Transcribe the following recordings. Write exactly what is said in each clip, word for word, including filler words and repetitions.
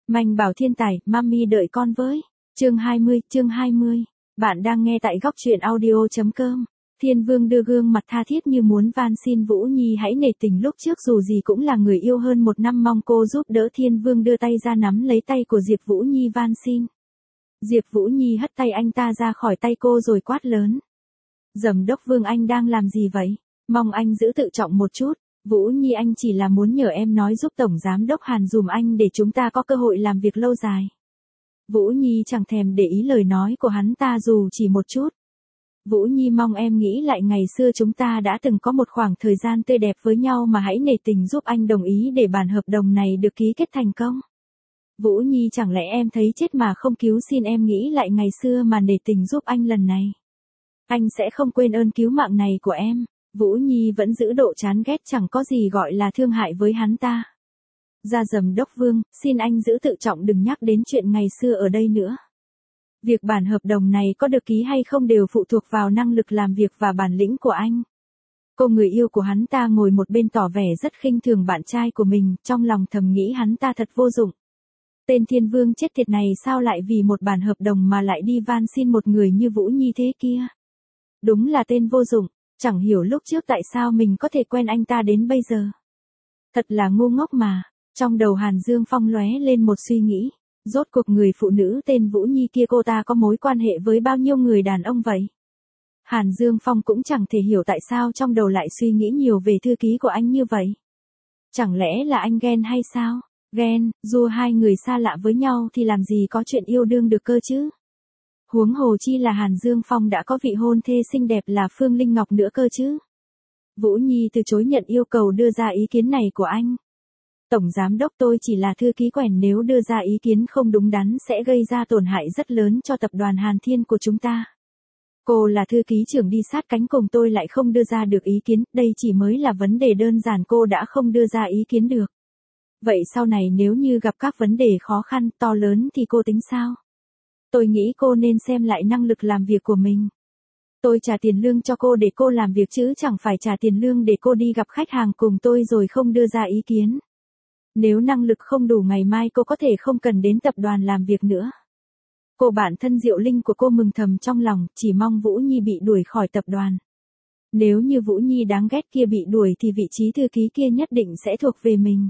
Manh Bảo Thiên Tài, Mami đợi con với. Chương hai mươi, chương hai mươi. Bạn đang nghe tại góc truyện audio chấm com. Thiên Vương đưa gương mặt tha thiết như muốn van xin Vũ Nhi hãy nể tình, lúc trước dù gì cũng là người yêu hơn một năm, mong cô giúp đỡ. Thiên Vương đưa tay ra nắm lấy tay của Diệp Vũ Nhi van xin. Diệp Vũ Nhi hất tay anh ta ra khỏi tay cô rồi quát lớn. Giám đốc Vương, anh đang làm gì vậy? Mong anh giữ tự trọng một chút. Vũ Nhi, anh chỉ là muốn nhờ em nói giúp Tổng Giám đốc Hàn dùm anh để chúng ta có cơ hội làm việc lâu dài. Vũ Nhi chẳng thèm để ý lời nói của hắn ta dù chỉ một chút. Vũ Nhi, mong em nghĩ lại ngày xưa chúng ta đã từng có một khoảng thời gian tươi đẹp với nhau mà hãy nể tình giúp anh đồng ý để bản hợp đồng này được ký kết thành công. Vũ Nhi, chẳng lẽ em thấy chết mà không cứu? Xin em nghĩ lại ngày xưa mà nể tình giúp anh lần này. Anh sẽ không quên ơn cứu mạng này của em. Vũ Nhi vẫn giữ độ chán ghét, chẳng có gì gọi là thương hại với hắn ta. Ra Giám đốc Vương, xin anh giữ tự trọng, đừng nhắc đến chuyện ngày xưa ở đây nữa. Việc bản hợp đồng này có được ký hay không đều phụ thuộc vào năng lực làm việc và bản lĩnh của anh. Cô người yêu của hắn ta ngồi một bên tỏ vẻ rất khinh thường bạn trai của mình, trong lòng thầm nghĩ hắn ta thật vô dụng. Tên Thiên Vương chết tiệt này sao lại vì một bản hợp đồng mà lại đi van xin một người như Vũ Nhi thế kia. Đúng là tên vô dụng, chẳng hiểu lúc trước tại sao mình có thể quen anh ta đến bây giờ. Thật là ngu ngốc mà. Trong đầu Hàn Dương Phong lóe lên một suy nghĩ. Rốt cuộc người phụ nữ tên Vũ Nhi kia, cô ta có mối quan hệ với bao nhiêu người đàn ông vậy? Hàn Dương Phong cũng chẳng thể hiểu tại sao trong đầu lại suy nghĩ nhiều về thư ký của anh như vậy. Chẳng lẽ là anh ghen hay sao? Ghen, dù hai người xa lạ với nhau thì làm gì có chuyện yêu đương được cơ chứ? Huống hồ chi là Hàn Dương Phong đã có vị hôn thê xinh đẹp là Phương Linh Ngọc nữa cơ chứ. Vũ Nhi từ chối nhận yêu cầu đưa ra ý kiến này của anh. Tổng Giám đốc, tôi chỉ là thư ký quèn, nếu đưa ra ý kiến không đúng đắn sẽ gây ra tổn hại rất lớn cho tập đoàn Hàn Thiên của chúng ta. Cô là thư ký trưởng đi sát cánh cùng tôi lại không đưa ra được ý kiến, đây chỉ mới là vấn đề đơn giản, cô đã không đưa ra ý kiến được. Vậy sau này nếu như gặp các vấn đề khó khăn, to lớn thì cô tính sao? Tôi nghĩ cô nên xem lại năng lực làm việc của mình. Tôi trả tiền lương cho cô để cô làm việc chứ chẳng phải trả tiền lương để cô đi gặp khách hàng cùng tôi rồi không đưa ra ý kiến. Nếu năng lực không đủ, ngày mai cô có thể không cần đến tập đoàn làm việc nữa. Cô bạn thân Diệu Linh của cô mừng thầm trong lòng, chỉ mong Vũ Nhi bị đuổi khỏi tập đoàn. Nếu như Vũ Nhi đáng ghét kia bị đuổi thì vị trí thư ký kia nhất định sẽ thuộc về mình.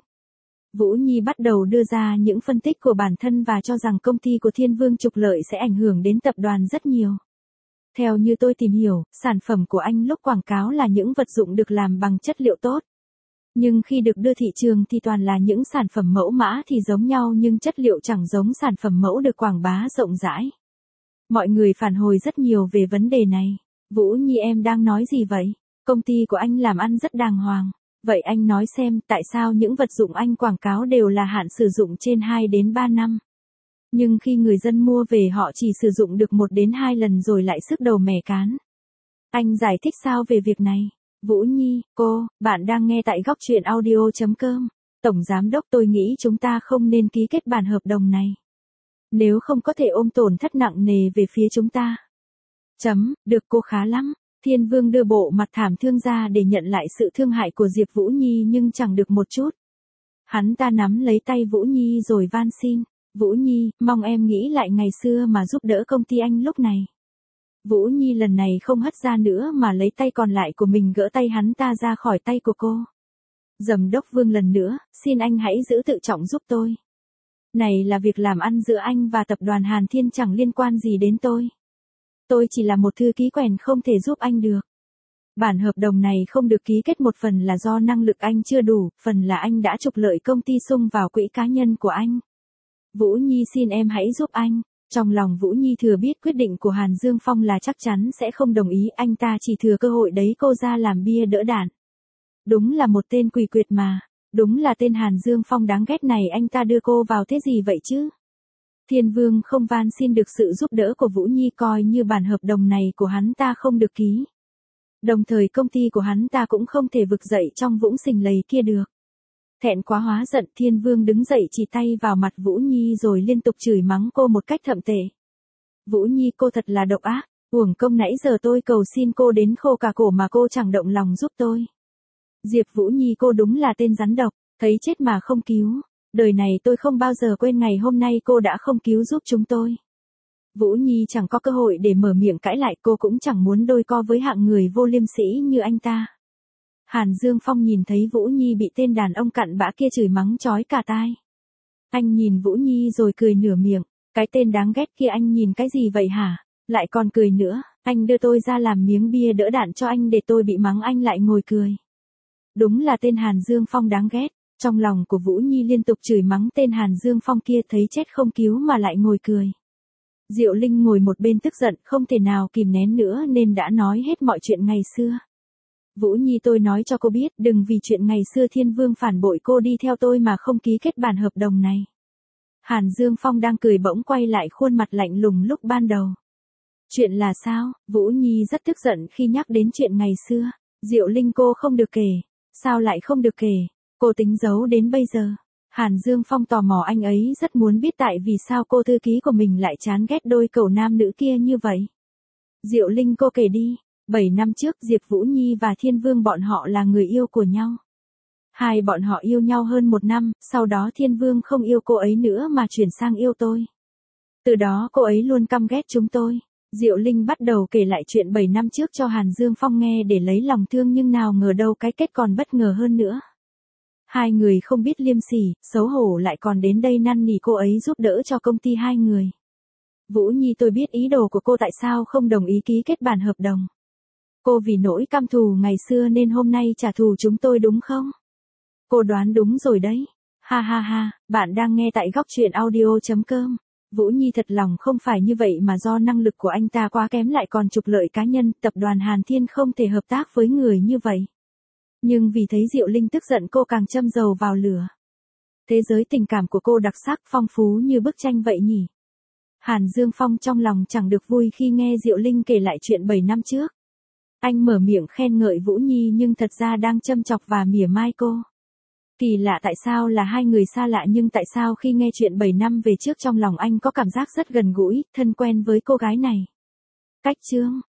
Vũ Nhi bắt đầu đưa ra những phân tích của bản thân và cho rằng công ty của Thiên Vương trục lợi sẽ ảnh hưởng đến tập đoàn rất nhiều. Theo như tôi tìm hiểu, sản phẩm của anh lúc quảng cáo là những vật dụng được làm bằng chất liệu tốt. Nhưng khi được đưa thị trường thì toàn là những sản phẩm mẫu mã thì giống nhau nhưng chất liệu chẳng giống sản phẩm mẫu được quảng bá rộng rãi. Mọi người phản hồi rất nhiều về vấn đề này. Vũ Nhi, em đang nói gì vậy? Công ty của anh làm ăn rất đàng hoàng. Vậy anh nói xem tại sao những vật dụng anh quảng cáo đều là hạn sử dụng trên hai đến ba năm. Nhưng khi người dân mua về họ chỉ sử dụng được một đến hai lần rồi lại sức đầu mẻ cán. Anh giải thích sao về việc này? Vũ Nhi, cô, bạn đang nghe tại góc truyện audio chấm com. Tổng Giám đốc, tôi nghĩ chúng ta không nên ký kết bản hợp đồng này. Nếu không có thể ôm tổn thất nặng nề về phía chúng ta. Chấm, được, cô khá lắm. Thiên Vương đưa bộ mặt thảm thương ra để nhận lại sự thương hại của Diệp Vũ Nhi nhưng chẳng được một chút. Hắn ta nắm lấy tay Vũ Nhi rồi van xin. Vũ Nhi, mong em nghĩ lại ngày xưa mà giúp đỡ công ty anh lúc này. Vũ Nhi lần này không hất ra nữa mà lấy tay còn lại của mình gỡ tay hắn ta ra khỏi tay của cô. Giám đốc Vương, lần nữa, xin anh hãy giữ tự trọng giúp tôi. Này là việc làm ăn giữa anh và tập đoàn Hàn Thiên, chẳng liên quan gì đến tôi. Tôi chỉ là một thư ký quèn không thể giúp anh được. Bản hợp đồng này không được ký kết, một phần là do năng lực anh chưa đủ, phần là anh đã trục lợi công ty xung vào quỹ cá nhân của anh. Vũ Nhi, xin em hãy giúp anh. Trong lòng Vũ Nhi thừa biết quyết định của Hàn Dương Phong là chắc chắn sẽ không đồng ý, anh ta chỉ thừa cơ hội đấy cô ra làm bia đỡ đạn. Đúng là một tên quỷ quyệt mà. Đúng là tên Hàn Dương Phong đáng ghét này, anh ta đưa cô vào thế gì vậy chứ? Thiên Vương không van xin được sự giúp đỡ của Vũ Nhi, coi như bản hợp đồng này của hắn ta không được ký. Đồng thời công ty của hắn ta cũng không thể vực dậy trong vũng sình lầy kia được. Thẹn quá hóa giận, Thiên Vương đứng dậy chỉ tay vào mặt Vũ Nhi rồi liên tục chửi mắng cô một cách thậm tệ. Vũ Nhi, cô thật là độc ác, uổng công nãy giờ tôi cầu xin cô đến khô cả cổ mà cô chẳng động lòng giúp tôi. Diệp Vũ Nhi, cô đúng là tên rắn độc, thấy chết mà không cứu. Đời này tôi không bao giờ quên ngày hôm nay cô đã không cứu giúp chúng tôi. Vũ Nhi chẳng có cơ hội để mở miệng cãi lại, cô cũng chẳng muốn đôi co với hạng người vô liêm sỉ như anh ta. Hàn Dương Phong nhìn thấy Vũ Nhi bị tên đàn ông cặn bã kia chửi mắng chói cả tai. Anh nhìn Vũ Nhi rồi cười nửa miệng, cái tên đáng ghét kia anh nhìn cái gì vậy hả, lại còn cười nữa, anh đưa tôi ra làm miếng bia đỡ đạn cho anh để tôi bị mắng anh lại ngồi cười. Đúng là tên Hàn Dương Phong đáng ghét, trong lòng của Vũ Nhi liên tục chửi mắng tên Hàn Dương Phong kia, thấy chết không cứu mà lại ngồi cười. Diệu Linh ngồi một bên tức giận không thể nào kìm nén nữa nên đã nói hết mọi chuyện ngày xưa. Vũ Nhi, tôi nói cho cô biết, đừng vì chuyện ngày xưa Thiên Vương phản bội cô đi theo tôi mà không ký kết bản hợp đồng này. Hàn Dương Phong đang cười bỗng quay lại khuôn mặt lạnh lùng lúc ban đầu. Chuyện là sao? Vũ Nhi rất tức giận khi nhắc đến chuyện ngày xưa. Diệu Linh, cô không được kể. Sao lại không được kể? Cô tính giấu đến bây giờ. Hàn Dương Phong tò mò, anh ấy rất muốn biết tại vì sao cô thư ký của mình lại chán ghét đôi cẩu nam nữ kia như vậy. Diệu Linh, cô kể đi. Bảy năm trước Diệp Vũ Nhi và Thiên Vương bọn họ là người yêu của nhau. Hai bọn họ yêu nhau hơn một năm, sau đó Thiên Vương không yêu cô ấy nữa mà chuyển sang yêu tôi. Từ đó cô ấy luôn căm ghét chúng tôi. Diệu Linh bắt đầu kể lại chuyện bảy năm trước cho Hàn Dương Phong nghe để lấy lòng thương, nhưng nào ngờ đâu cái kết còn bất ngờ hơn nữa. Hai người không biết liêm sỉ, xấu hổ lại còn đến đây năn nỉ cô ấy giúp đỡ cho công ty hai người. Vũ Nhi, tôi biết ý đồ của cô, tại sao không đồng ý ký kết bản hợp đồng. Cô vì nỗi căm thù ngày xưa nên hôm nay trả thù chúng tôi đúng không? Cô đoán đúng rồi đấy. Ha ha ha, bạn đang nghe tại góc truyện audio chấm com. Vũ Nhi, thật lòng không phải như vậy mà do năng lực của anh ta quá kém lại còn trục lợi cá nhân, tập đoàn Hàn Thiên không thể hợp tác với người như vậy. Nhưng vì thấy Diệu Linh tức giận cô càng châm dầu vào lửa. Thế giới tình cảm của cô đặc sắc phong phú như bức tranh vậy nhỉ? Hàn Dương Phong trong lòng chẳng được vui khi nghe Diệu Linh kể lại chuyện bảy năm trước. Anh mở miệng khen ngợi Vũ Nhi nhưng thật ra đang châm chọc và mỉa mai cô. Kỳ lạ, tại sao là hai người xa lạ nhưng tại sao khi nghe chuyện bảy năm về trước trong lòng anh có cảm giác rất gần gũi, thân quen với cô gái này. Cách chương